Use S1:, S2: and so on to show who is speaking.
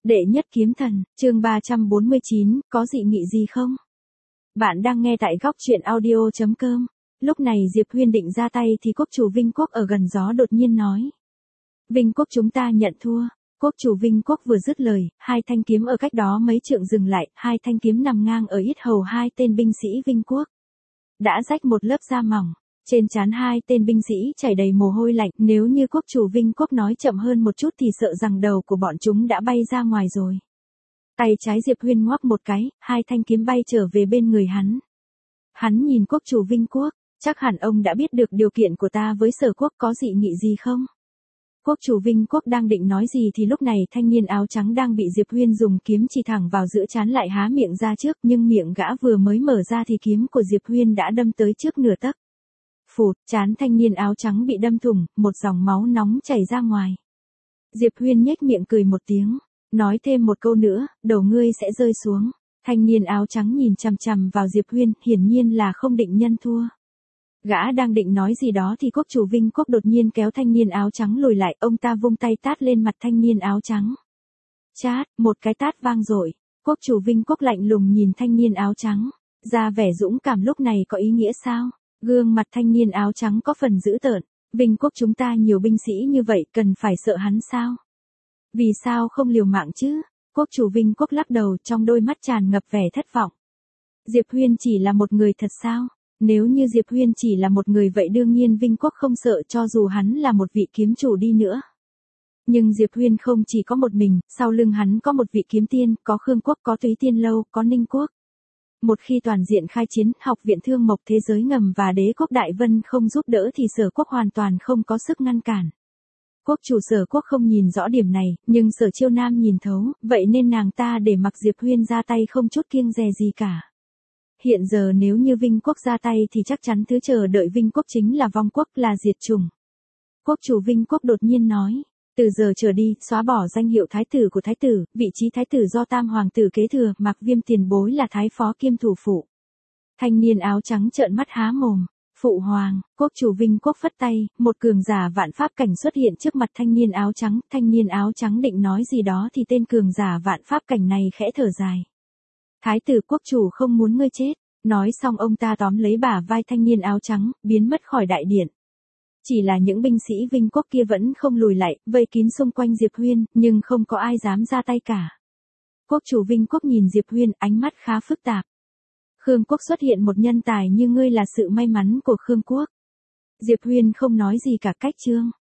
S1: Đệ nhất kiếm thần, chương 349, có dị nghị gì không? Bạn đang nghe tại góc truyện audio.com. Lúc này Diệp Huyên định ra tay thì quốc chủ Vinh Quốc ở gần gió đột nhiên nói. Vinh Quốc chúng ta nhận thua. Quốc chủ Vinh Quốc vừa dứt lời, hai thanh kiếm ở cách đó mấy trượng dừng lại, hai thanh kiếm nằm ngang ở yết hầu hai tên binh sĩ Vinh Quốc. Đã rách một lớp da mỏng. Trên trán hai tên binh sĩ chảy đầy mồ hôi lạnh, nếu như quốc chủ Vinh Quốc nói chậm hơn một chút thì sợ rằng đầu của bọn chúng đã bay ra ngoài rồi. Tay trái Diệp Huyên ngoắc một cái, hai thanh kiếm bay trở về bên người hắn. Hắn nhìn quốc chủ Vinh Quốc, chắc hẳn ông đã biết được điều kiện của ta với Sở Quốc, có dị nghị gì không? Quốc chủ Vinh Quốc đang định nói gì thì lúc này thanh niên áo trắng đang bị Diệp Huyên dùng kiếm chỉ thẳng vào giữa trán lại há miệng ra trước, nhưng miệng gã vừa mới mở ra thì kiếm của Diệp Huyên đã đâm tới trước nửa tấc. Phụt, trán thanh niên áo trắng bị đâm thủng, một dòng máu nóng chảy ra ngoài. Diệp Huyên nhếch miệng cười một tiếng, nói thêm một câu nữa, đầu ngươi sẽ rơi xuống. Thanh niên áo trắng nhìn chằm chằm vào Diệp Huyên, hiển nhiên là không định nhân thua. Gã đang định nói gì đó thì quốc chủ Vinh Quốc đột nhiên kéo thanh niên áo trắng lùi lại, ông ta vung tay tát lên mặt thanh niên áo trắng. Chát, một cái tát vang dội. Quốc chủ Vinh Quốc lạnh lùng nhìn thanh niên áo trắng, ra vẻ dũng cảm lúc này có ý nghĩa sao? Gương mặt thanh niên áo trắng có phần dữ tợn. Vinh Quốc chúng ta nhiều binh sĩ như vậy, cần phải sợ hắn sao? Vì sao không liều mạng chứ? Quốc chủ Vinh Quốc lắc đầu, trong đôi mắt tràn ngập vẻ thất vọng. Diệp Huyên chỉ là một người thật sao? Nếu như Diệp Huyên chỉ là một người vậy đương nhiên Vinh Quốc không sợ, cho dù hắn là một vị kiếm chủ đi nữa. Nhưng Diệp Huyên không chỉ có một mình, sau lưng hắn có một vị kiếm tiên, có Khương Quốc, có Túy Tiên Lâu, có Ninh Quốc. Một khi toàn diện khai chiến, học viện Thương Mộc Thế Giới Ngầm và Đế quốc Đại Vân không giúp đỡ thì Sở Quốc hoàn toàn không có sức ngăn cản. Quốc chủ Sở Quốc không nhìn rõ điểm này, nhưng Sở Chiêu Nam nhìn thấu, vậy nên nàng ta để mặc Diệp Huyên ra tay không chút kiêng dè gì cả. Hiện giờ nếu như Vinh Quốc ra tay thì chắc chắn thứ chờ đợi Vinh Quốc chính là vong quốc, là diệt chủng. Quốc chủ Vinh Quốc đột nhiên nói. Từ giờ trở đi, xóa bỏ danh hiệu thái tử của thái tử, vị trí thái tử do tam hoàng tử kế thừa, Mạc Viêm tiền bối là thái phó kiêm thủ phụ. Thanh niên áo trắng trợn mắt há mồm. Phụ hoàng, quốc chủ Vinh Quốc phất tay, một cường giả vạn pháp cảnh xuất hiện trước mặt thanh niên áo trắng định nói gì đó thì tên cường giả vạn pháp cảnh này khẽ thở dài. Thái tử quốc chủ không muốn ngươi chết, nói xong ông ta tóm lấy bả vai thanh niên áo trắng, biến mất khỏi đại điện. Chỉ là những binh sĩ Vinh Quốc kia vẫn không lùi lại, vây kín xung quanh Diệp Huyên, nhưng không có ai dám ra tay cả. Quốc chủ Vinh Quốc nhìn Diệp Huyên, ánh mắt khá phức tạp. Khương Quốc xuất hiện một nhân tài như ngươi là sự may mắn của Khương Quốc. Diệp Huyên không nói gì cả, cách chương.